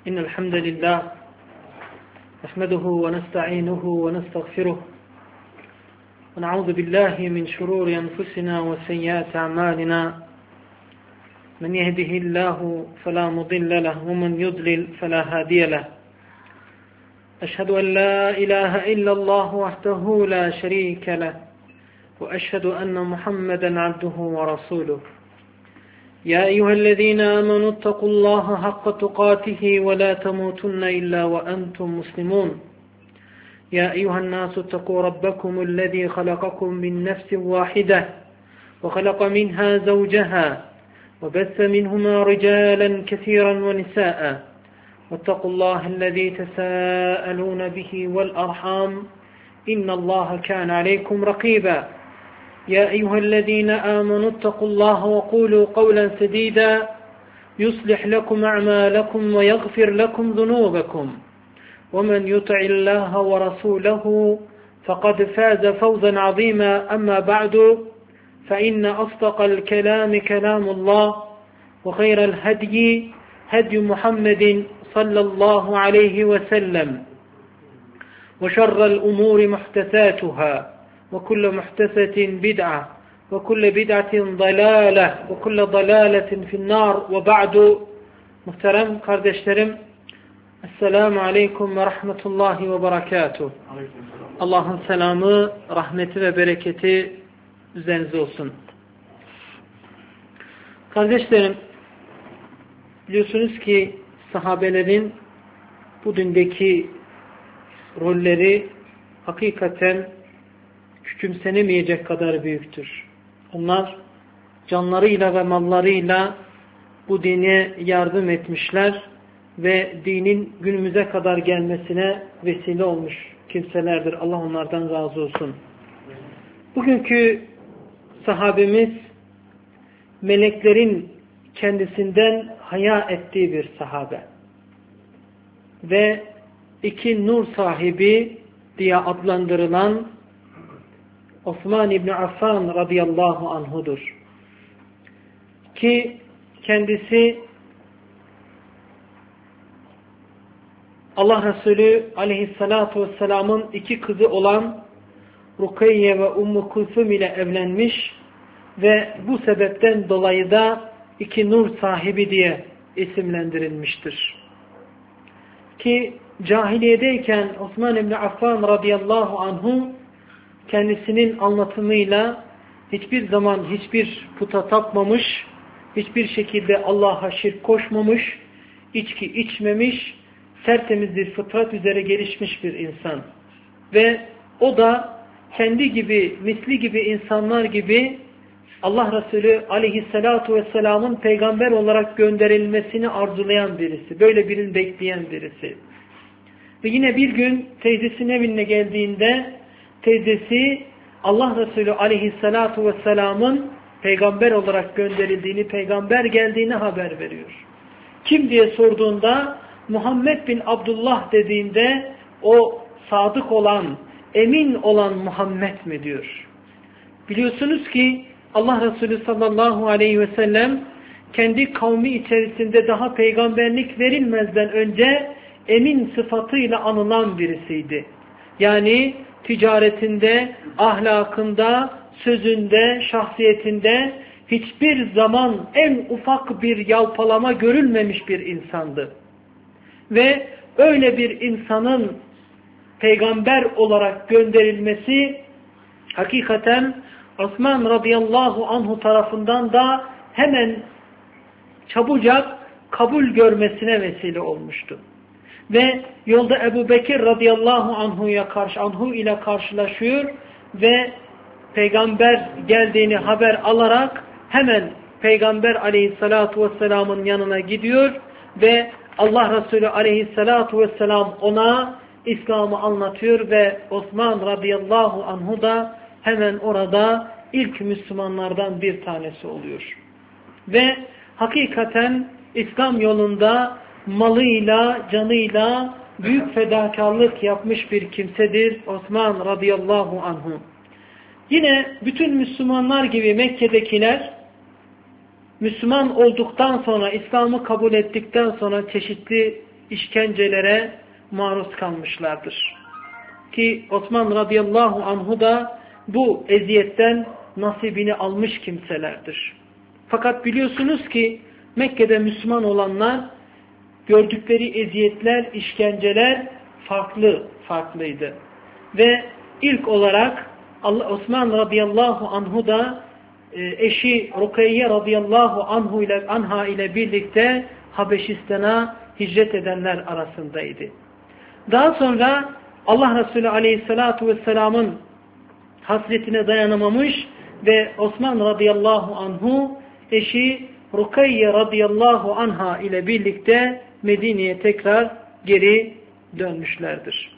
إن الحمد لله نحمده ونستعينه ونستغفره ونعوذ بالله من شرور أنفسنا وسيئات أعمالنا من يهده الله فلا مضل له ومن يضلل فلا هادي له أشهد أن لا إله إلا الله وحده لا شريك له وأشهد أن محمدا عبده ورسوله يا أيها الذين آمنوا اتقوا الله حق تقاته ولا تموتن إلا وأنتم مسلمون يا أيها الناس اتقوا ربكم الذي خلقكم من نفس واحدة وخلق منها زوجها وبث منهما رجالا كثيرا ونساء واتقوا الله الذي تساءلون به والأرحام إن الله كان عليكم رقيبا يا أيها الذين آمنوا اتقوا الله وقولوا قولا سديدا يصلح لكم أعمالكم ويغفر لكم ذنوبكم ومن يطع الله ورسوله فقد فاز فوزا عظيما أما بعد فإن أصدق الكلام كلام الله وخير الهدي هدي محمد صلى الله عليه وسلم وشر الأمور محدثاتها وكل محدثة بدعة وكل بدعة ضلالة وكل ضلالة في النار وبعد muhterem kardeşlerim Esselamu Aleyküm ve Rahmetullahi ve Berekatuhu. Allah'ın selamı, rahmeti ve bereketi üzerinize olsun. Kardeşlerim, biliyorsunuz ki sahabelerin bu dindeki rolleri hakikaten küçümsenemeyecek kadar büyüktür. Onlar canlarıyla ve mallarıyla bu dine yardım etmişler ve dinin günümüze kadar gelmesine vesile olmuş kimselerdir. Allah onlardan razı olsun. Bugünkü sahabemiz meleklerin kendisinden haya ettiği bir sahabe ve iki nur sahibi diye adlandırılan Osman İbni Affan radıyallahu anhudur. Ki kendisi Allah Resulü aleyhissalatu vesselamın iki kızı olan Rukeyye ve Ummu Kulsum ile evlenmiş ve bu sebepten dolayı da iki nur sahibi diye isimlendirilmiştir. Ki cahiliyedeyken Osman İbni Affan radıyallahu anhu kendisinin anlatımıyla hiçbir zaman hiçbir puta tapmamış, hiçbir şekilde Allah'a şirk koşmamış, içki içmemiş, tertemiz bir fıtrat üzere gelişmiş bir insan. Ve o da kendi gibi, misli gibi insanlar gibi Allah Resulü aleyhissalatu vesselamın peygamber olarak gönderilmesini arzulayan birisi. Böyle birini bekleyen birisi. Ve yine bir gün teyzesinin evine geldiğinde teyzesi Allah Resulü aleyhissalatu vesselamın peygamber olarak gönderildiğini, peygamber geldiğini haber veriyor. Kim diye sorduğunda Muhammed bin Abdullah dediğinde o sadık olan, emin olan Muhammed mi diyor. Biliyorsunuz ki Allah Resulü sallallahu aleyhi ve sellem kendi kavmi içerisinde daha peygamberlik verilmezden önce emin sıfatıyla anılan birisiydi. Yani ticaretinde, ahlakında, sözünde, şahsiyetinde hiçbir zaman en ufak bir yalpalama görülmemiş bir insandı. Ve öyle bir insanın peygamber olarak gönderilmesi hakikaten Osman radıyallahu anhu tarafından da hemen çabucak kabul görmesine vesile olmuştu. Ve yolda Ebu Bekir radıyallahu anhu ile karşılaşıyor ve peygamber geldiğini haber alarak hemen peygamber aleyhissalatu vesselamın yanına gidiyor ve Allah Resulü aleyhissalatu vesselam ona İslam'ı anlatıyor ve Osman radıyallahu anhu da hemen orada ilk Müslümanlardan bir tanesi oluyor. Ve hakikaten İslam yolunda malıyla, canıyla büyük fedakarlık yapmış bir kimsedir Osman radıyallahu anhu. Yine bütün Müslümanlar gibi Mekke'dekiler Müslüman olduktan sonra, İslam'ı kabul ettikten sonra çeşitli işkencelere maruz kalmışlardır. Ki Osman radıyallahu anhu da bu eziyetten nasibini almış kimselerdir. Fakat biliyorsunuz ki Mekke'de Müslüman olanlar gördükleri eziyetler, işkenceler farklıydı. Ve ilk olarak Osman radıyallahu anhu da eşi Rukeyye radıyallahu anha ile birlikte Habeşistan'a hicret edenler arasındaydı. Daha sonra Allah Resulü aleyhissalatu vesselamın hasretine dayanamamış ve Osman radıyallahu anhu eşi Rukeyye radıyallahu anha ile birlikte Medine'ye tekrar geri dönmüşlerdir.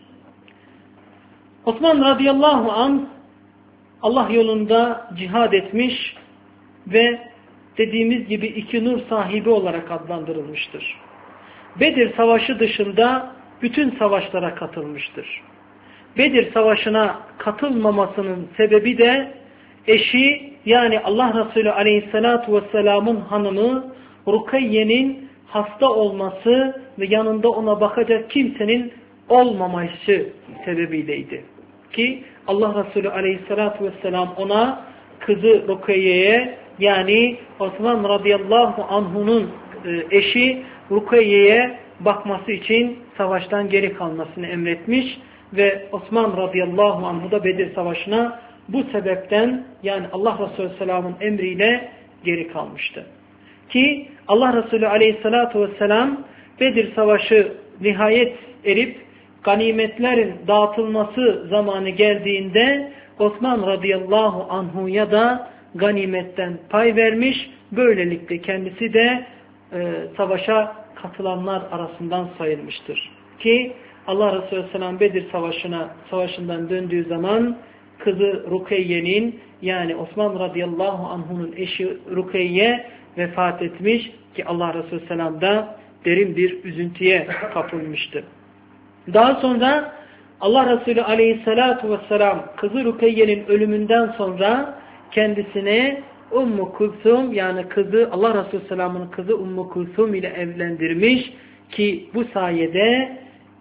Osman radıyallahu anh Allah yolunda cihad etmiş ve dediğimiz gibi iki nur sahibi olarak adlandırılmıştır. Bedir Savaşı dışında bütün savaşlara katılmıştır. Bedir Savaşı'na katılmamasının sebebi de eşi yani Allah Resulü Aleyhisselatü Vesselam'ın hanımı Rukeyye'nin hasta olması ve yanında ona bakacak kimsenin olmaması sebebiyleydi. Ki Allah Resulü Aleyhisselatü Vesselam ona kızı Rukeyye'ye yani Osman radıyallahu anhu'nun eşi Rukeyye'ye bakması için savaştan geri kalmasını emretmiş ve Osman radıyallahu anhu da Bedir Savaşı'na bu sebepten yani Allah Resulü Vesselam'ın emriyle geri kalmıştı. Ki Allah Resulü Aleyhisselatü Vesselam Bedir Savaşı nihayet erip ganimetlerin dağıtılması zamanı geldiğinde Osman radıyallahu anhu'ya da ganimetten pay vermiş. Böylelikle kendisi de savaşa katılanlar arasından sayılmıştır. Ki Allah Resulü Vesselam Bedir savaşından döndüğü zaman kızı Rukeyye'nin yani Osman radıyallahu anhu'nun eşi Rukeyye vefat etmiş ki Allah Resulü Vesselam da derin bir üzüntüye kapılmıştı. Daha sonra Allah Resulü Aleyhisselatü Vesselam kızı Rukeyye'nin ölümünden sonra kendisine Ummu Kulsum yani kızı Allah Resulü Vesselam'ın kızı Ummu Kulsum ile evlendirmiş ki bu sayede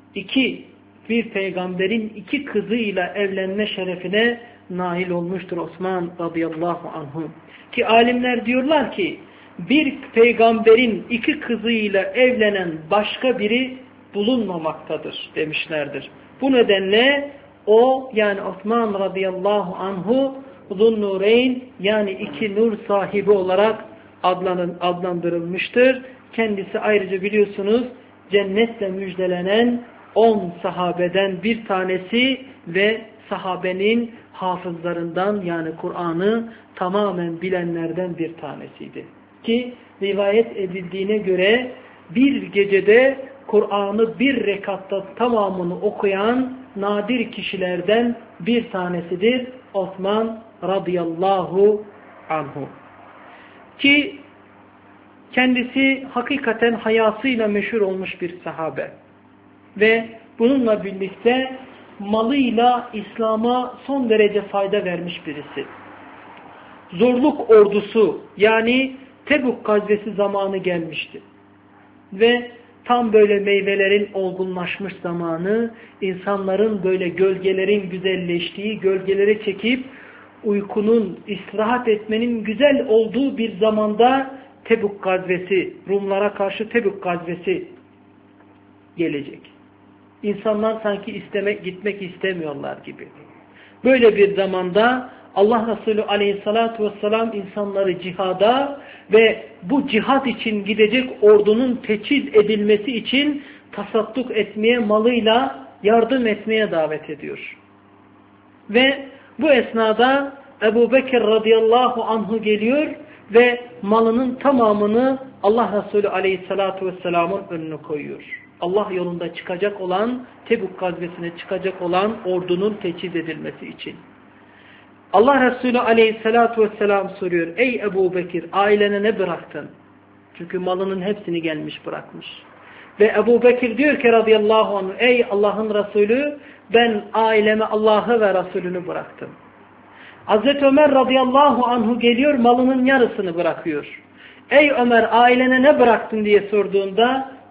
bir peygamberin iki kızıyla evlenme şerefine nail olmuştur Osman radıyallahu anhu. Ki alimler diyorlar ki bir peygamberin iki kızıyla evlenen başka biri bulunmamaktadır demişlerdir. Bu nedenle o yani Osman radıyallahu anhu Zunnureyn yani iki nur sahibi olarak adlandırılmıştır. Kendisi ayrıca biliyorsunuz cennetle müjdelenen 10 sahabeden bir tanesi ve sahabenin hafızlarından yani Kur'an'ı tamamen bilenlerden bir tanesiydi. Ki rivayet edildiğine göre bir gecede Kur'an'ı bir rekatta tamamını okuyan nadir kişilerden bir tanesidir Osman radıyallahu anhu. Ki kendisi hakikaten hayasıyla meşhur olmuş bir sahabe. Ve bununla birlikte malıyla İslam'a son derece fayda vermiş birisi. Zorluk ordusu yani Tebuk gazvesi zamanı gelmişti. Ve tam böyle meyvelerin olgunlaşmış zamanı, insanların böyle gölgelerin güzelleştiği, gölgelere çekip uykunun, istirahat etmenin güzel olduğu bir zamanda Tebuk gazvesi, Rumlara karşı Tebuk gazvesi gelecek. İnsanlar sanki gitmek istemiyorlar gibi. Böyle bir zamanda Allah Resulü Aleyhisselatü Vesselam insanları cihada ve bu cihad için gidecek ordunun teçhiz edilmesi için tasadduk etmeye, malıyla yardım etmeye davet ediyor. Ve bu esnada Ebu Bekir radıyallahu anhu geliyor ve malının tamamını Allah Resulü Aleyhisselatü Vesselam'ın önüne koyuyor. Allah yolunda çıkacak olan, Tebuk gazvesine çıkacak olan ordunun teçhiz edilmesi için. Allah Resulü Aleyhisselatü Vesselam soruyor. Ey Ebu Bekir, ailene ne bıraktın? Çünkü malının hepsini gelmiş bırakmış. Ve Ebu Bekir diyor ki radıyallahu anh, ey Allah'ın Resulü, ben aileme Allah'ı ve Resulünü bıraktım. Hazreti Ömer radıyallahu anhu geliyor, malının yarısını bırakıyor. Ey Ömer, ailene ne bıraktın diye sorduğunda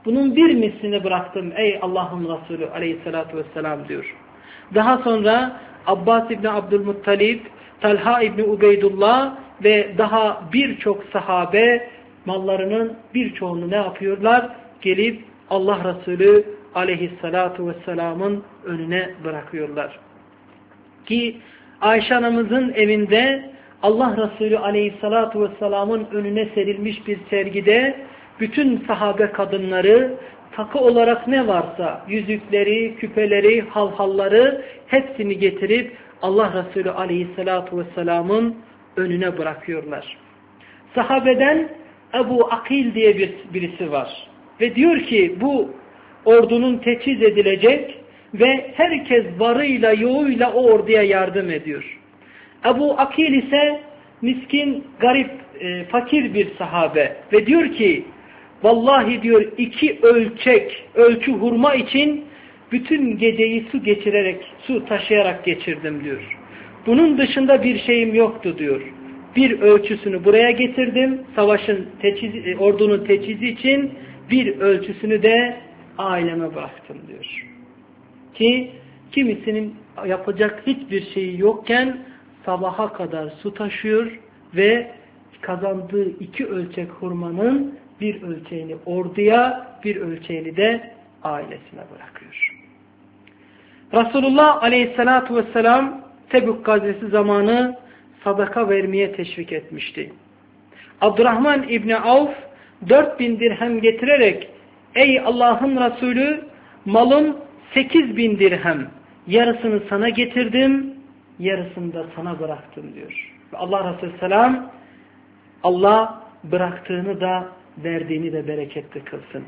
bunun bir mislini bıraktım ey Allah'ın Resulü aleyhissalatu vesselam diyor. Daha sonra Abbas İbni Abdülmuttalib, Talha İbni Ubeydullah ve daha birçok sahabe mallarının birçoğunu ne yapıyorlar? Gelip Allah Resulü aleyhissalatu vesselamın önüne bırakıyorlar. Ki Ayşe anamızın evinde Allah Resulü aleyhissalatu vesselamın önüne serilmiş bir sergide bütün sahabe kadınları takı olarak ne varsa yüzükleri, küpeleri, halhalları hepsini getirip Allah Resulü aleyhissalatu vesselamın önüne bırakıyorlar. Sahabeden Ebu Akil diye birisi var. Ve diyor ki bu ordunun teçhiz edilecek ve herkes varıyla yoğuyla o orduya yardım ediyor. Ebu Akil ise miskin, garip, fakir bir sahabe ve diyor ki vallahi diyor 2 ölçü hurma için bütün geceyi su taşıyarak geçirdim diyor. Bunun dışında bir şeyim yoktu diyor. Bir ölçüsünü buraya getirdim ordunun teçhizi için, bir ölçüsünü de aileme bıraktım diyor. Ki kimisinin yapacak hiçbir şeyi yokken sabaha kadar su taşıyor ve kazandığı 2 ölçek hurmanın bir ölçeğini orduya, bir ölçeğini de ailesine bırakıyor. Resulullah aleyhissalatu vesselam Tebük gazvesi zamanı sadaka vermeye teşvik etmişti. Abdurrahman İbni Avf 4000 dirhem getirerek ey Allah'ın Resulü malım 8000 dirhem, yarısını sana getirdim, yarısını da sana bıraktım diyor. Ve Allah Resulü selam Allah bıraktığını da verdiğini de bereketli kılsın.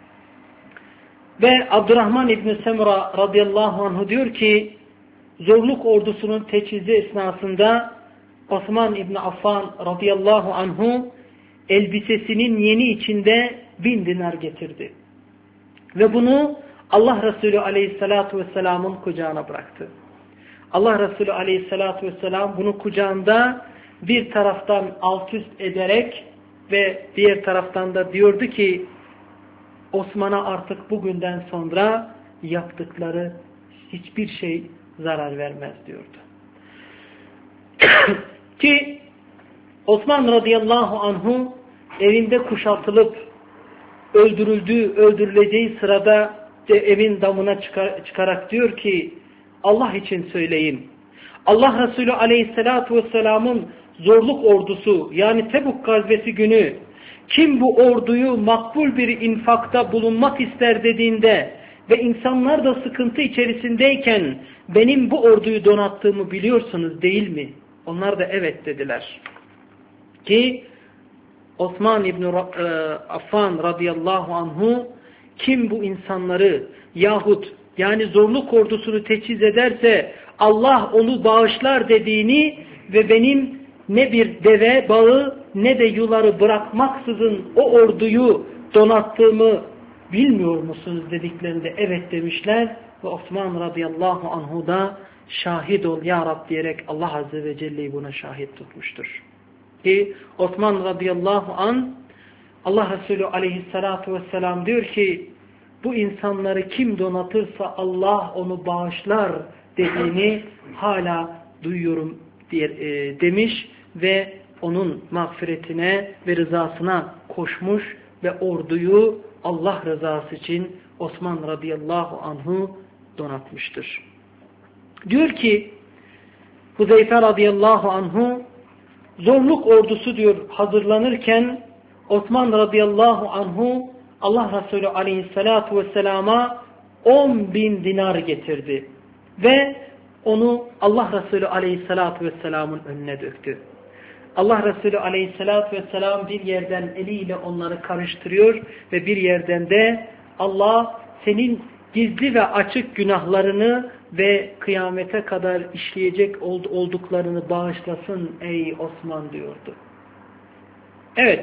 Ve Abdurrahman İbni Semra radıyallahu anhu diyor ki zorluk ordusunun teçhizi esnasında Osman İbni Affan radıyallahu anhu elbisesinin yeni içinde 1000 dinar getirdi. Ve bunu Allah Resulü aleyhissalatu vesselamın kucağına bıraktı. Allah Resulü aleyhissalatu vesselam bunu kucağında bir taraftan alt üst ederek ve diğer taraftan da diyordu ki Osman'a artık bugünden sonra yaptıkları hiçbir şey zarar vermez diyordu. Ki Osman radıyallahu anhu evinde kuşatılıp öldürüleceği sırada evin damına çıkarak diyor ki Allah için söyleyin. Allah Resulü aleyhissalatu vesselamın zorluk ordusu yani Tebük gazvesi günü kim bu orduyu makbul bir infakta bulunmak ister dediğinde ve insanlar da sıkıntı içerisindeyken benim bu orduyu donattığımı biliyorsunuz değil mi? Onlar da evet dediler. Ki Osman İbni Affan radıyallahu anhu kim bu insanları yahut yani zorluk ordusunu teçhiz ederse Allah onu bağışlar dediğini ve benim ne bir deve bağı ne de yuları bırakmaksızın o orduyu donattığımı bilmiyor musunuz dediklerinde evet demişler ve Osman radıyallahu anhu da şahit ol ya Rab diyerek Allah azze ve celle'yi buna şahit tutmuştur. Ki Osman radıyallahu an Allah Resulü aleyhissalatu vesselam diyor ki bu insanları kim donatırsa Allah onu bağışlar dediğini hala duyuyorum demiş ve onun mağfiretine ve rızasına koşmuş ve orduyu Allah rızası için Osman radıyallahu anhu donatmıştır. Diyor ki Huzeyfe radıyallahu anhu zorluk ordusu diyor hazırlanırken Osman radıyallahu anhu Allah Resulü aleyhissalatu vesselama 10.000 dinar getirdi ve onu Allah Resulü aleyhissalatu vesselamın önüne döktü. Allah Resulü aleyhissalatu vesselam bir yerden eliyle onları karıştırıyor ve bir yerden de Allah senin gizli ve açık günahlarını ve kıyamete kadar işleyecek olduklarını bağışlasın ey Osman diyordu. Evet,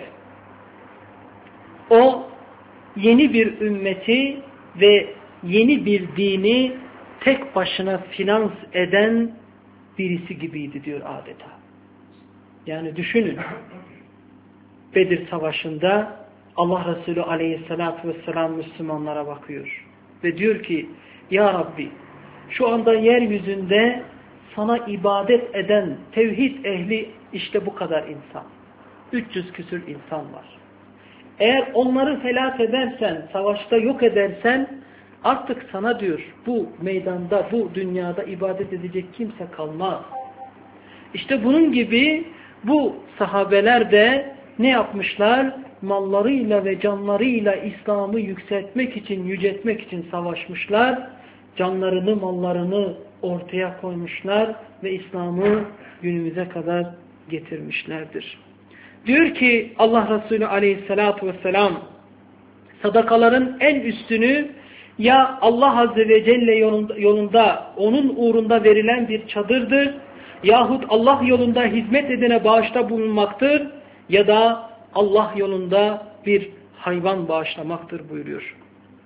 o yeni bir ümmeti ve yeni bir dini tek başına finans eden birisi gibiydi diyor adeta. Yani düşünün, Bedir Savaşı'nda Allah Resulü aleyhissalatu vesselam Müslümanlara bakıyor. Ve diyor ki ya Rabbi şu anda yeryüzünde sana ibadet eden tevhid ehli işte bu kadar insan. 300 küsür insan var. Eğer onları helak edersen, savaşta yok edersen artık sana diyor bu meydanda, bu dünyada ibadet edecek kimse kalmaz. İşte bunun gibi bu sahabeler de ne yapmışlar? Mallarıyla ve canlarıyla İslam'ı yükseltmek için, yüceltmek için savaşmışlar. Canlarını, mallarını ortaya koymuşlar ve İslam'ı günümüze kadar getirmişlerdir. Diyor ki Allah Resulü aleyhissalatu vesselam sadakaların en üstünü ya Allah Azze ve Celle yolunda onun uğrunda verilen bir çadırdır yahut Allah yolunda hizmet edene bağışta bulunmaktır ya da Allah yolunda bir hayvan bağışlamaktır buyuruyor.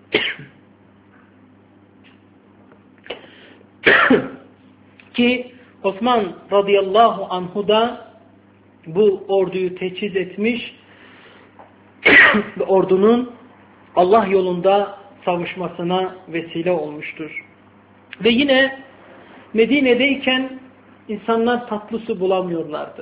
Ki Osman radıyallahu anhu da bu orduyu teçhiz etmiş ve ordunun Allah yolunda savaşmasına vesile olmuştur. Ve yine Medine'deyken insanlar tatlı su bulamıyorlardı.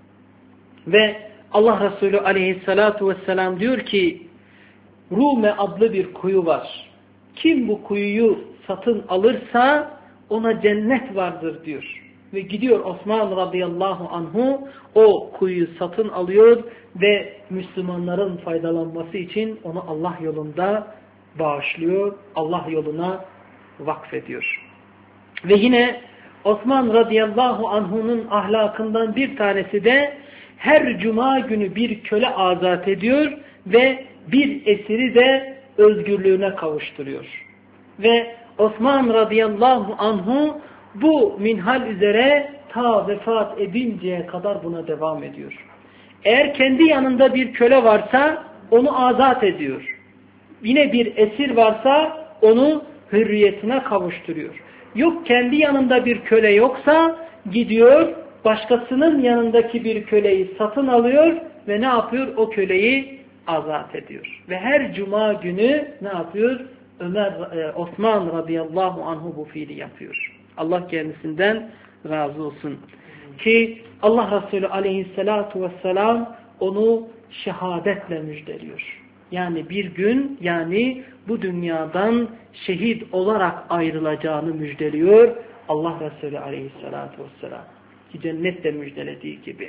Ve Allah Resulü aleyhissalatu vesselam diyor ki Rume adlı bir kuyu var. Kim bu kuyuyu satın alırsa ona cennet vardır diyor. Ve gidiyor Osman radıyallahu anhu o kuyuyu satın alıyor ve Müslümanların faydalanması için onu Allah yolunda bağışlıyor. Allah yoluna vakfediyor. Ve yine Osman radıyallahu anhu'nun ahlakından bir tanesi de her cuma günü bir köle azat ediyor ve bir esiri de özgürlüğüne kavuşturuyor. Ve Osman radıyallahu anhu bu minhal üzere ta vefat edinceye kadar buna devam ediyor. Eğer kendi yanında bir köle varsa onu azat ediyor. Yine bir esir varsa onu hürriyetine kavuşturuyor. Yok kendi yanında bir köle yoksa gidiyor başkasının yanındaki bir köleyi satın alıyor ve ne yapıyor? O köleyi azat ediyor. Ve her cuma günü ne yapıyor? Osman radıyallahu anhu bu fiili yapıyor. Allah kendisinden razı olsun. Ki Allah Resulü aleyhissalatu vesselam onu şehadetle müjdeliyor. Yani bir gün yani bu dünyadan şehit olarak ayrılacağını müjdeliyor Allah Resulü aleyhissalatu vesselam. Ki cennetle müjdelediği gibi.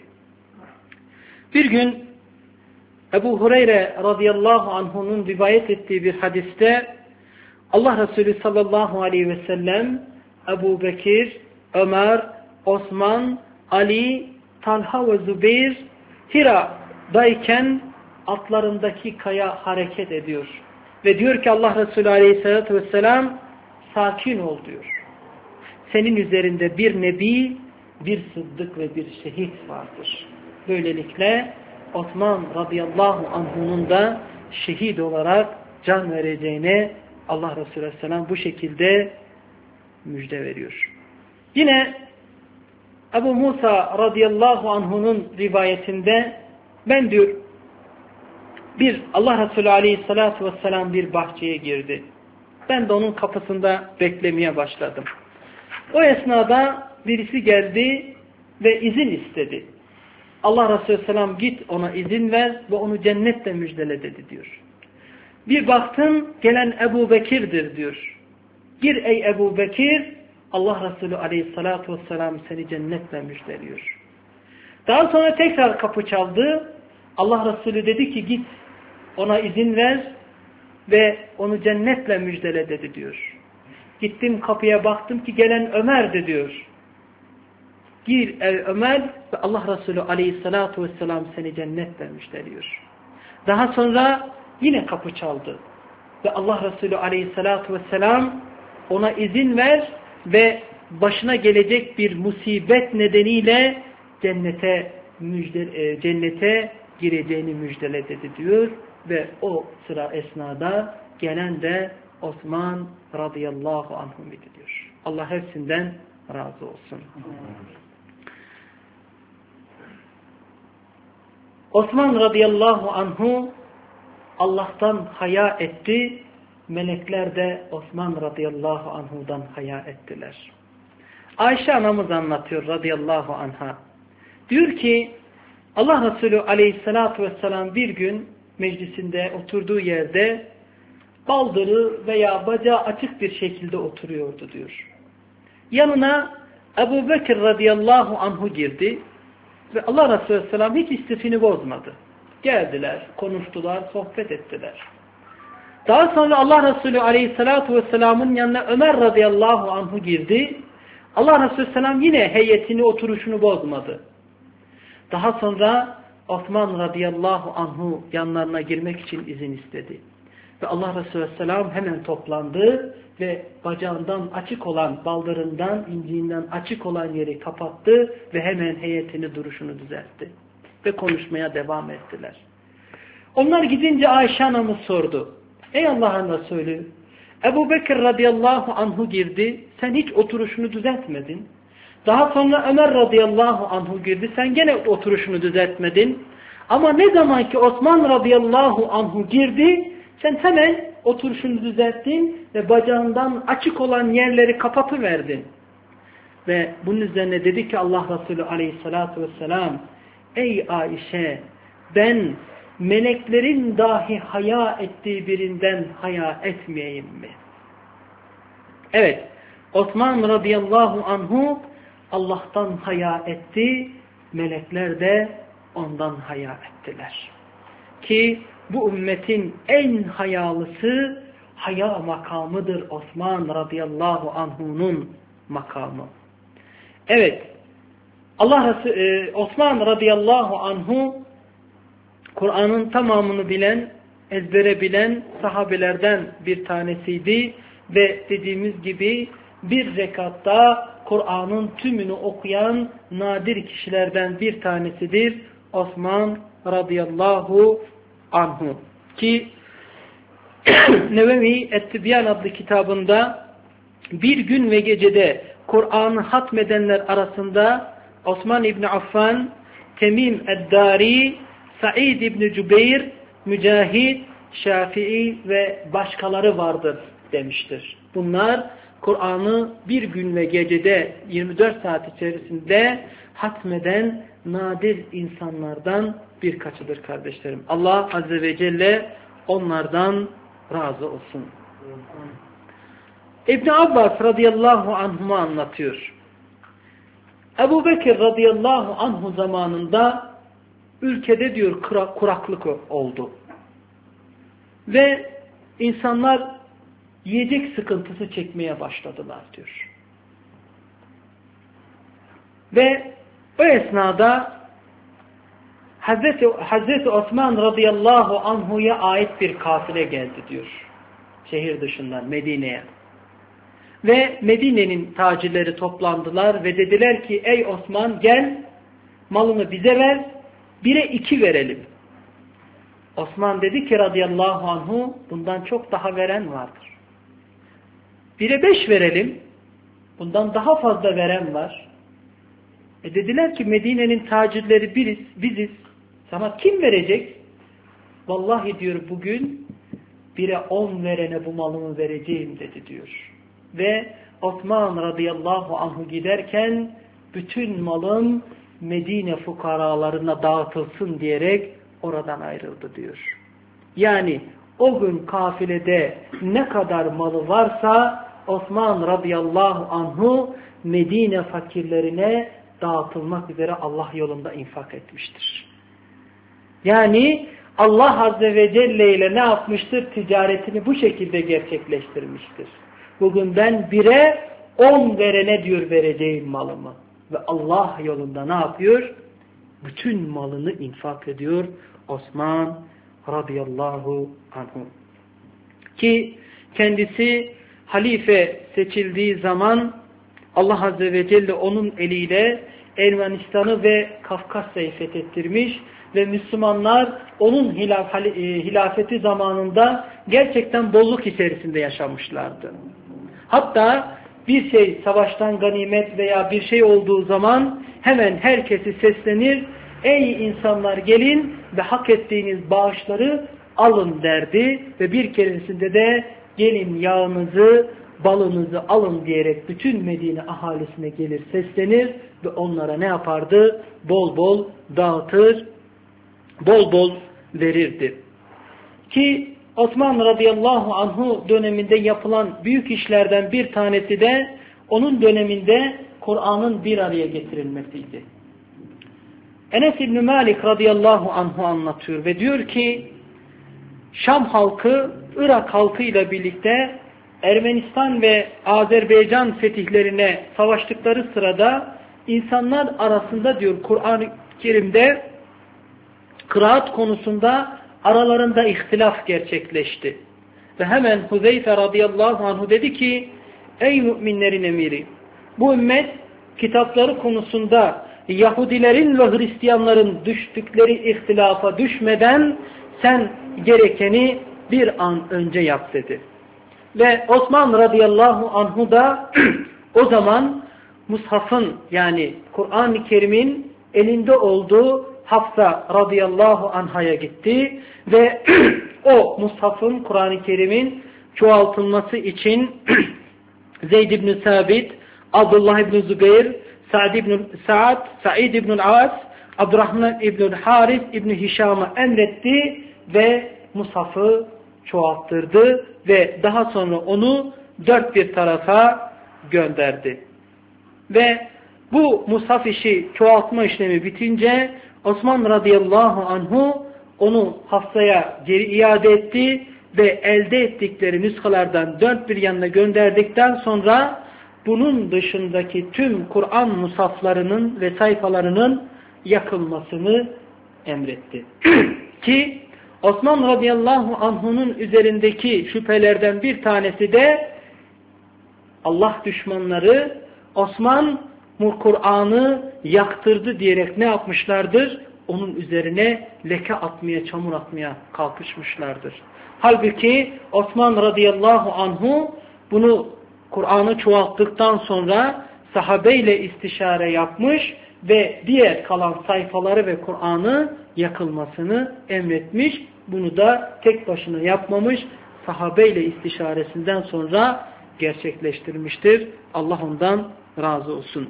Bir gün Ebu Hureyre radıyallahu anh'unun rivayet ettiği bir hadiste Allah Resulü sallallahu aleyhi ve sellem Ebu Bekir, Ömer, Osman, Ali, Talha ve Zübeyir Hira'dayken atlarındaki kaya hareket ediyor. Ve diyor ki Allah Resulü aleyhissalatü vesselam sakin ol diyor. Senin üzerinde bir nebi, bir sıddık ve bir şehit vardır. Böylelikle Osman radıyallahu anh'unun da şehit olarak can vereceğine Allah Resulü aleyhisselam bu şekilde müjde veriyor. Yine Ebu Musa radıyallahu anh'unun rivayetinde ben diyor Allah Resulü aleyhissalatu vesselam bir bahçeye girdi. Ben de onun kapısında beklemeye başladım. O esnada birisi geldi ve izin istedi. Allah Resulü aleyhisselam git ona izin ver ve onu cennetle müjdele dedi diyor. Bir baktım gelen Ebu Bekir'dir diyor. Gir ey Ebu Bekir, Allah Resulü aleyhissalatu vesselam seni cennetle müjdeliyor. Daha sonra tekrar kapı çaldı. Allah Resulü dedi ki git ona izin ver ve onu cennetle müjdele dedi diyor. Gittim kapıya baktım ki gelen Ömer'di diyor. Gir ey Ömer ve Allah Resulü aleyhissalatu vesselam seni cennetle müjdeliyor. Daha sonra yine kapı çaldı. Ve Allah Resulü aleyhissalatu vesselam ona izin ver ve başına gelecek bir musibet nedeniyle cennete gireceğini müjdele dedi diyor. Ve o sıra esnada gelen de Osman radıyallahu anh'u diyor. Allah hepsinden razı olsun. Osman radıyallahu anhu Allah'tan haya etti. Melekler de Osman radıyallahu anhu'dan haya ettiler. Ayşe anamız anlatıyor radıyallahu anha. Diyor ki Allah Resulü aleyhissalatu vesselam bir gün meclisinde oturduğu yerde baldırı veya bacağı açık bir şekilde oturuyordu diyor. Yanına Ebu Bekir radıyallahu anhu girdi ve Allah Resulü aleyhisselam hiç istifini bozmadı. Geldiler, konuştular, sohbet ettiler. Daha sonra Allah Resulü aleyhissalatu vesselamın yanına Ömer radıyallahu anhu girdi. Allah Resulü aleyhisselam yine heyetini, oturuşunu bozmadı. Daha sonra Osman radıyallahu anhu yanlarına girmek için izin istedi. Ve Allah Resulü aleyhisselam hemen toplandı ve bacağından açık olan, baldırından, inciğinden açık olan yeri kapattı ve hemen heyetini, duruşunu düzeltti. Ve konuşmaya devam ettiler. Onlar gidince Ayşe anamız sordu. Ey Allah'ın Resulü, Ebu Bekir radıyallahu anhu girdi, sen hiç oturuşunu düzeltmedin. Daha sonra Ömer radıyallahu anhu girdi, sen gene oturuşunu düzeltmedin. Ama ne zaman ki Osman radıyallahu anhu girdi, sen hemen oturuşunu düzelttin ve bacağından açık olan yerleri kapatıverdin. Ve bunun üzerine dedi ki Allah Resulü aleyhissalatu vesselam, ey Ayşe, ben meleklerin dahi haya ettiği birinden haya etmeyeyim mi? Evet, Osman radıyallahu anhu Allah'tan haya etti, melekler de ondan haya ettiler. Ki bu ümmetin en hayalısı haya makamıdır Osman radıyallahu anhu'nun makamı. Evet, Osman radıyallahu anhu Kur'an'ın tamamını bilen, ezbere bilen sahabelerden bir tanesiydi ve dediğimiz gibi bir rekatta Kur'an'ın tümünü okuyan nadir kişilerden bir tanesidir Osman radıyallahu anhu. Ki Nevevi Et-Tibyan adlı kitabında bir gün ve gecede Kur'an'ı hatmedenler arasında Osman İbni Affan, Temim Eddari, Said İbni Cübeyr, Mücahid, Şafii ve başkaları vardır demiştir. Bunlar Kur'an'ı bir gün ve gecede 24 saat içerisinde hatmeden nadir insanlardan birkaçıdır kardeşlerim. Allah Azze ve Celle onlardan razı olsun. İbn Abbas radıyallahu anhuma anlatıyor. Ebu Bekir radıyallahu anhu zamanında ülkede diyor kuraklık oldu. Ve insanlar yiyecek sıkıntısı çekmeye başladılar diyor. Ve o esnada Hazreti Osman radıyallahu anhu'ya ait bir kafile geldi diyor. Şehir dışından Medine'ye. Ve Medine'nin tacirleri toplandılar ve dediler ki ey Osman gel malını bize ver, 1'e 2 verelim. Osman dedi ki radıyallahu anhu bundan çok daha veren vardır. 1'e 5 verelim, bundan daha fazla veren var. Dediler ki Medine'nin tacirleri biziz. Sana kim verecek? Vallahi diyor bugün 1'e 10 verene bu malımı vereceğim dedi diyor. Ve Osman radıyallahu anhu giderken bütün malım Medine fukaralarına dağıtılsın diyerek oradan ayrıldı diyor. Yani o gün kafilede ne kadar malı varsa Osman radıyallahu anhu Medine fakirlerine dağıtılmak üzere Allah yolunda infak etmiştir. Yani Allah Azze ve Celle ile ne yapmıştır? Ticaretini bu şekilde gerçekleştirmiştir. Bugün ben 1'e 10 verene diyor vereceğim malımı. Ve Allah yolunda ne yapıyor? Bütün malını infak ediyor Osman radıyallahu anhu. Ki kendisi halife seçildiği zaman Allah Azze ve Celle onun eliyle Ermenistan'ı ve Kafkasya'yı fethettirmiş ve Müslümanlar onun hilafeti zamanında gerçekten bolluk içerisinde yaşamışlardı. Hatta bir şey savaştan ganimet veya bir şey olduğu zaman hemen herkesi seslenir. Ey insanlar gelin ve hak ettiğiniz bağışları alın derdi ve bir keresinde de gelin yağınızı, balınızı alın diyerek bütün Medine ahalisine gelir seslenir ve onlara ne yapardı? Bol bol dağıtır, bol bol verirdi. Ki Osman radıyallahu anhu döneminde yapılan büyük işlerden bir tanesi de onun döneminde Kur'an'ın bir araya getirilmesiydi. Enes İbn Malik radıyallahu anhu anlatıyor ve diyor ki Şam halkı Irak halkıyla birlikte Ermenistan ve Azerbaycan fetihlerine savaştıkları sırada insanlar arasında diyor Kur'an-ı Kerim'de kıraat konusunda aralarında ihtilaf gerçekleşti. Ve hemen Huzeyfe radıyallahu anhu dedi ki ey müminlerin emiri bu ümmet kitapları konusunda Yahudilerin ve Hristiyanların düştükleri ihtilafa düşmeden sen gerekeni bir an önce yap dedi. Ve Osman radıyallahu anhu da o zaman Mushaf'ın yani Kur'an-ı Kerim'in elinde olduğu Hafsa radıyallahu anhaya gitti ve o Mushaf'ın Kur'an-ı Kerim'in çoğaltılması için Zeyd ibn Sabit, Abdullah ibn Zübeyir, Sa'id ibn As, Abdurrahman ibn Haris ibn Hişam'a emretti ve Mushaf'ı çoğalttırdı ve daha sonra onu dört bir tarafa gönderdi. Ve bu Mushaf işi çoğaltma işlemi bitince Osman radıyallahu anhu onu Hafsa'ya geri iade etti ve elde ettikleri nüshalardan dört bir yanına gönderdikten sonra bunun dışındaki tüm Kur'an musaflarının ve sayfalarının yakılmasını emretti. Ki Osman radıyallahu anhu'nun üzerindeki şüphelerden bir tanesi de Allah düşmanları Osman Kur'an'ı yaktırdı diyerek ne yapmışlardır? Onun üzerine leke atmaya, çamur atmaya kalkışmışlardır. Halbuki Osman radıyallahu anhu bunu Kur'an'ı çoğalttıktan sonra sahabeyle istişare yapmış ve diğer kalan sayfaları ve Kur'an'ı yakılmasını emretmiş. Bunu da tek başına yapmamış, sahabeyle istişaresinden sonra gerçekleştirmiştir. Allah ondan razı olsun.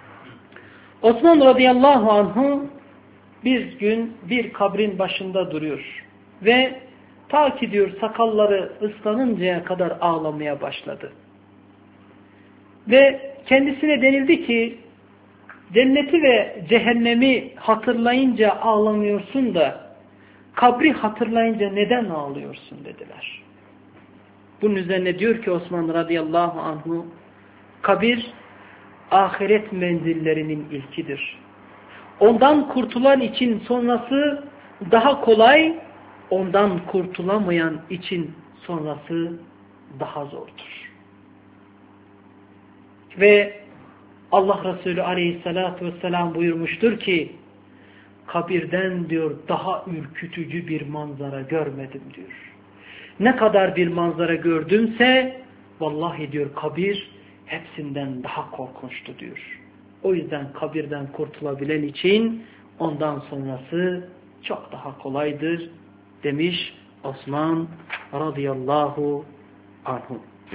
Osman radıyallahu anhu bir gün bir kabrin başında duruyor ve ta ki diyor sakalları ıslanıncaya kadar ağlamaya başladı. Ve kendisine denildi ki cenneti ve cehennemi hatırlayınca ağlamıyorsun da kabri hatırlayınca neden ağlıyorsun dediler. Bunun üzerine diyor ki Osman radıyallahu anhu kabir ahiret menzillerinin ilkidir. Ondan kurtulan için sonrası daha kolay, ondan kurtulamayan için sonrası daha zordur. Ve Allah Resulü aleyhissalatu vesselam buyurmuştur ki kabirden diyor daha ürkütücü bir manzara görmedim diyor. Ne kadar bir manzara gördümse vallahi diyor kabir hepsinden daha korkunçtu diyor. O yüzden kabirden kurtulabilen için ondan sonrası çok daha kolaydır demiş Osman radıyallahu anhu.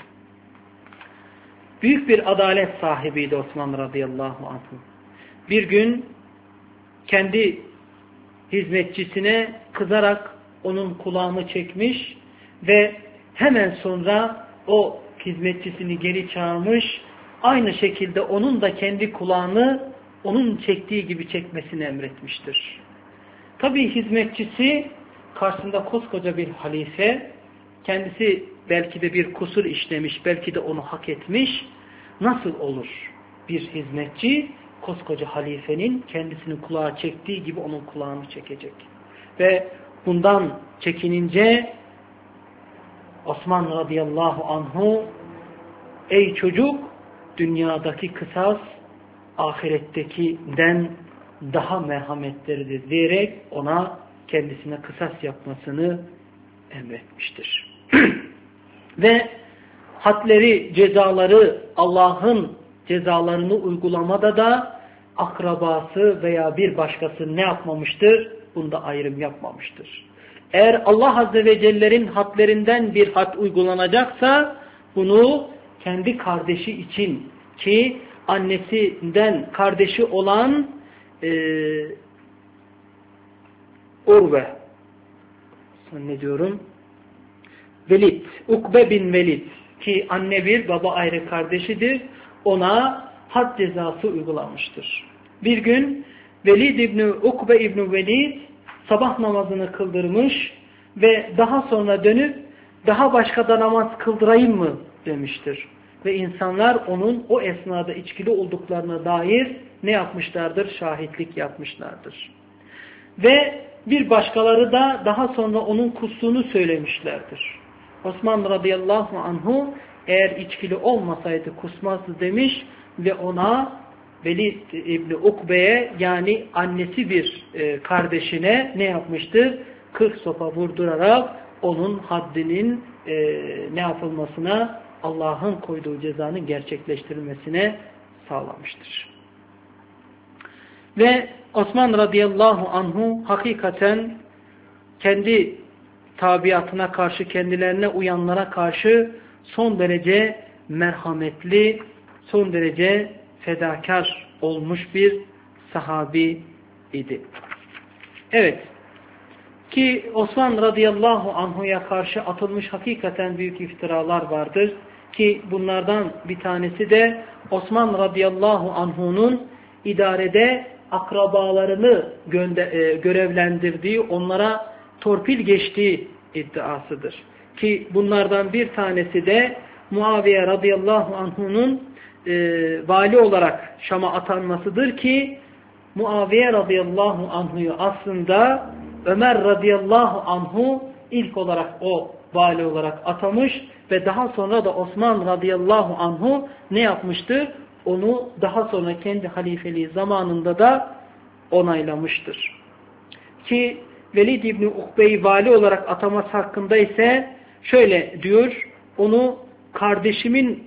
Büyük bir adalet sahibiydi Osman radıyallahu anhu. Bir gün kendi hizmetçisine kızarak onun kulağını çekmiş ve hemen sonra o hizmetçisini geri çağırmış, aynı şekilde onun da kendi kulağını onun çektiği gibi çekmesini emretmiştir. Tabii hizmetçisi karşısında koskoca bir halife, kendisi belki de bir kusur işlemiş, belki de onu hak etmiş. Nasıl olur bir hizmetçi koskoca halifenin kendisinin kulağı çektiği gibi onun kulağını çekecek? Ve bundan çekinince Osman radıyallahu anhu ey çocuk dünyadaki kısas ahirettekinden daha merhametlidir diyerek ona kendisine kısas yapmasını emretmiştir. Ve hadleri, cezaları, Allah'ın cezalarını uygulamada da akrabası veya bir başkası ne yapmamıştır? Bunda ayrım yapmamıştır. Eğer Allah Azze ve Celle'nin hadlerinden bir had uygulanacaksa bunu kendi kardeşi için, ki annesinden kardeşi olan Urve, Velid, Ukbe bin Velid, ki anne bir baba ayrı kardeşidir, ona had cezası uygulanmıştır. Bir gün Velid İbni Ukbe İbni Velid sabah namazını kıldırmış ve daha sonra dönüp daha başka da namaz kıldırayım mı demiştir. Ve insanlar onun o esnada içkili olduklarına dair ne yapmışlardır? Şahitlik yapmışlardır. Ve bir başkaları da daha sonra onun kustuğunu söylemişlerdir. Osman radıyallahu anhu eğer içkili olmasaydı kusmazdı demiş ve ona Velid İbni Ukbe'ye, yani annesi bir kardeşine ne yapmıştır? 40 sopa vurdurarak onun haddinin ne yapılmasına, Allah'ın koyduğu cezanın gerçekleştirilmesine sağlamıştır. Ve Osman radıyallahu anhu hakikaten kendi tabiatına karşı, kendilerine uyanlara karşı son derece merhametli, son derece fedakar olmuş bir sahabi idi. Evet, ki Osman radıyallahu anhu'ya karşı atılmış hakikaten büyük iftiralar vardır. Ki bunlardan bir tanesi de Osman radıyallahu anhu'nun idarede akrabalarını görevlendirdiği, onlara torpil geçtiği iddiasıdır. Ki bunlardan bir tanesi de Muaviye radıyallahu anhu'nun vali olarak Şam'a atanmasıdır ki Muaviye radıyallahu anhu'yu aslında Ömer radıyallahu anhu ilk olarak o vali olarak atamış ve daha sonra da Osman radıyallahu anhu ne yapmıştır? Onu daha sonra kendi halifeliği zamanında da onaylamıştır. Ki Velid İbni Ukbe'yi vali olarak ataması hakkında ise şöyle diyor: onu kardeşim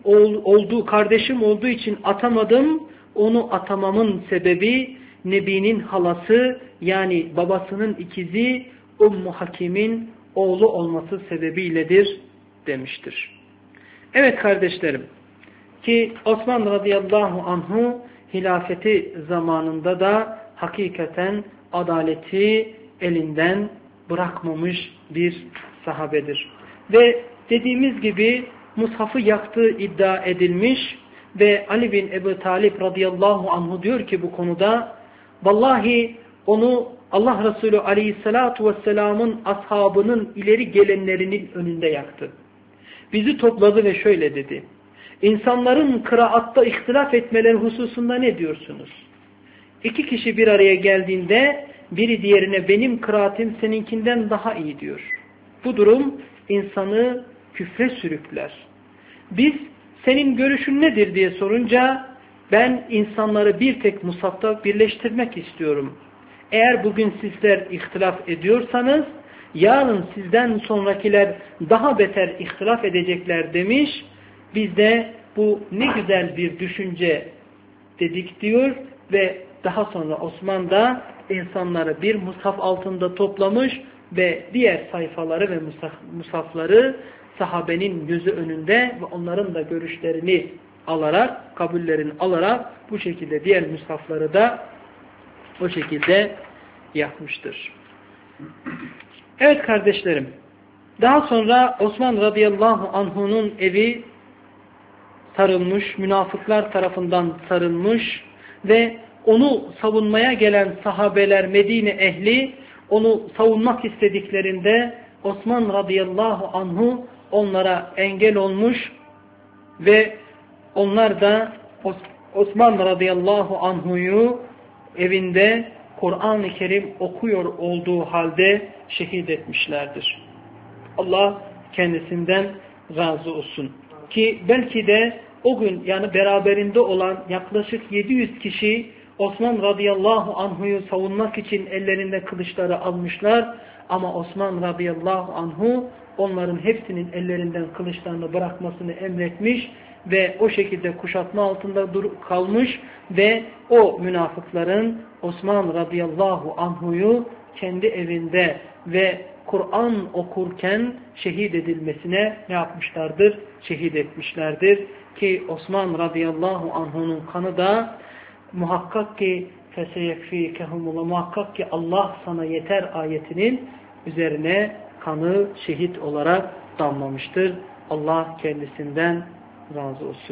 olduğu için atamadım. Onu atamamın sebebi Nebi'nin halası, yani babasının ikizi Ummu Hakim'in oğlu olması sebebiyledir demiştir. Evet kardeşlerim, ki Osman radıyallahu anhu hilafeti zamanında da hakikaten adaleti elinden bırakmamış bir sahabedir. Ve dediğimiz gibi mushafı yaktığı iddia edilmiş ve Ali bin Ebu Talib radıyallahu anhu diyor ki bu konuda, vallahi onu Allah Resulü aleyhissalatu vesselamın ashabının ileri gelenlerinin önünde yaktı. Bizi topladı ve şöyle dedi: İnsanların kıraatta ihtilaf etmeleri hususunda ne diyorsunuz? İki kişi bir araya geldiğinde biri diğerine benim kıraatim seninkinden daha iyi diyor. Bu durum insanı küfre sürükler. Biz senin görüşün nedir diye sorunca ben insanları bir tek musafta birleştirmek istiyorum. Eğer bugün sizler ihtilaf ediyorsanız yarın sizden sonrakiler daha beter ihtilaf edecekler demiş. Biz de bu ne güzel bir düşünce dedik diyor ve daha sonra Osman da insanları bir mushaf altında toplamış ve diğer sayfaları ve mushafları sahabenin gözü önünde ve onların da görüşlerini alarak, kabullerini alarak bu şekilde diğer mushafları da o şekilde yapmıştır. Evet kardeşlerim, daha sonra Osman radıyallahu anhu'nun evi sarılmış, münafıklar tarafından sarılmış ve onu savunmaya gelen sahabeler, Medine ehli onu savunmak istediklerinde Osman radıyallahu anhu onlara engel olmuş ve onlar da Osman radıyallahu anhu'yu evinde Kur'an-ı Kerim okuyor olduğu halde şehit etmişlerdir. Allah kendisinden razı olsun. Ki belki de o gün, yani beraberinde olan yaklaşık 700 kişi Osman radıyallahu anhu'yu savunmak için ellerinde kılıçları almışlar. Ama Osman radıyallahu anhu onların hepsinin ellerinden kılıçlarını bırakmasını emretmiş ve o şekilde kuşatma altında kalmış ve o münafıkların Osman radıyallahu anhu'yu kendi evinde ve Kur'an okurken şehit edilmesine ne yapmışlardır? Şehit etmişlerdir. Ki Osman radıyallahu anh'unun kanı da muhakkak ki feseyekfikehumullah, muhakkak ki Allah sana yeter ayetinin üzerine kanı şehit olarak damlamıştır. Allah kendisinden razı olsun.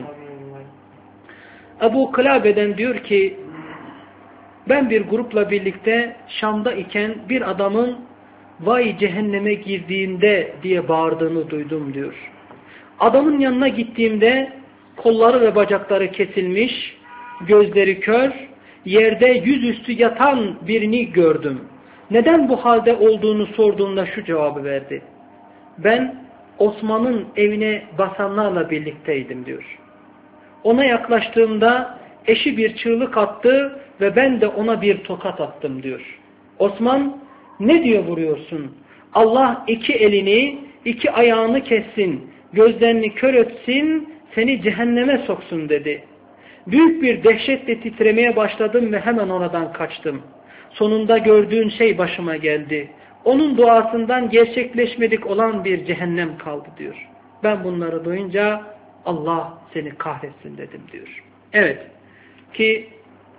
Ebu Kılabe'den diyor ki ben bir grupla birlikte Şam'da iken bir adamın vay cehenneme girdiğinde diye bağırdığını duydum diyor. Adamın yanına gittiğimde kolları ve bacakları kesilmiş, gözleri kör, yerde yüzüstü yatan birini gördüm. Neden bu halde olduğunu sorduğumda şu cevabı verdi. Ben Osman'ın evine basanlarla birlikteydim diyor. Ona yaklaştığımda eşi bir çığlık attı ve ben de ona bir tokat attım diyor. Osman ne diye vuruyorsun? Allah iki elini, iki ayağını kessin, gözlerini kör etsin, seni cehenneme soksun dedi. Büyük bir dehşetle titremeye başladım ve hemen oradan kaçtım. Sonunda gördüğün şey başıma geldi. Onun duasından gerçekleşmedik olan bir cehennem kaldı diyor. Ben bunları duyunca Allah seni kahretsin dedim diyor. Evet ki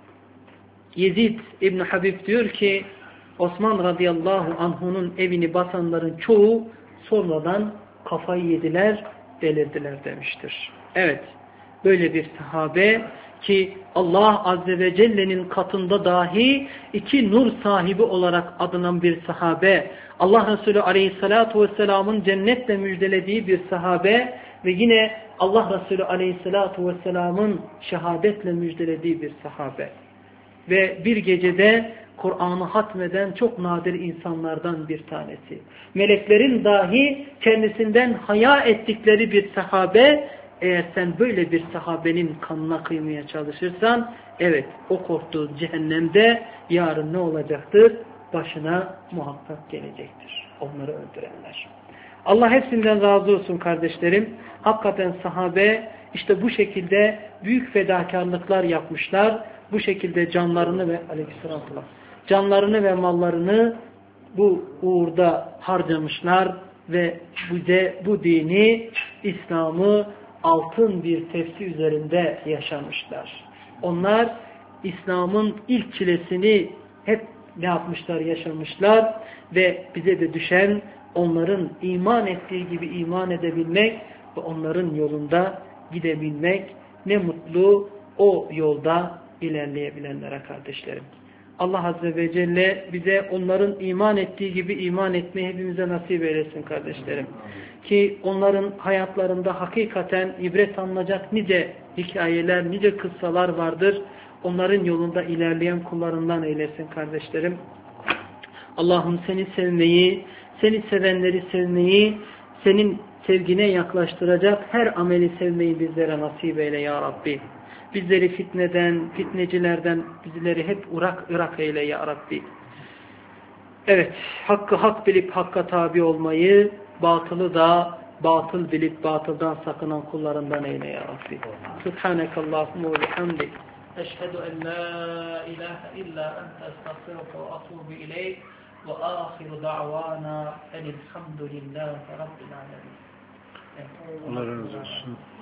Yezid İbn Habib diyor ki Osman radıyallahu anh'unun evini basanların çoğu sonradan kafayı yediler, delirdiler demiştir. Evet, böyle bir sahabe ki Allah azze ve celle'nin katında dahi iki nur sahibi olarak adınan bir sahabe, Allah Resulü aleyhissalatu vesselamın cennetle müjdelediği bir sahabe ve yine Allah Resulü aleyhissalatu vesselamın şehadetle müjdelediği bir sahabe. Ve bir gecede Kur'an'ı hatmeden çok nadir insanlardan bir tanesi. Meleklerin dahi kendisinden haya ettikleri bir sahabe. Eğer sen böyle bir sahabenin kanına kıymaya çalışırsan, evet o korktuğu cehennemde yarın ne olacaktır? Başına muhakkak gelecektir. Onları öldürenler. Allah hepsinden razı olsun kardeşlerim. Hakikaten sahabe işte bu şekilde büyük fedakarlıklar yapmışlar. Bu şekilde canlarını ve mallarını bu uğurda harcamışlar ve bize bu dini, İslam'ı altın bir tepsi üzerinde yaşamışlar. Onlar İslam'ın ilk çilesini hep ne yapmışlar, yaşamışlar ve bize de düşen onların iman ettiği gibi iman edebilmek ve onların yolunda gidebilmek. Ne mutlu o yolda ilerleyebilenlere kardeşlerim. Allah Azze ve Celle bize onların iman ettiği gibi iman etmeyi hepimize nasip eylesin kardeşlerim. Ki onların hayatlarında hakikaten ibret alınacak nice hikayeler, nice kıssalar vardır. Onların yolunda ilerleyen kullarından eylesin kardeşlerim. Allah'ım seni sevmeyi, seni sevenleri sevmeyi, senin sevgine yaklaştıracak her ameli sevmeyi bizlere nasip eyle ya Rabbi. Bizleri fitneden, fitnecilerden bizleri hep ırak eyle ya Rabbi. Evet, hakkı hak bilip hakka tabi olmayı, batılı da batıl bilip batıldan sakınan kullarından eyle ya Rabbi. Subhanekallahumma ve bihamdik. Eşhedü en la ilahe illa ente estağfiruke ve atubu ileyk. Ve ahiru da'vana enilhamdülillahi rabbil alemin. Allah razı olsun.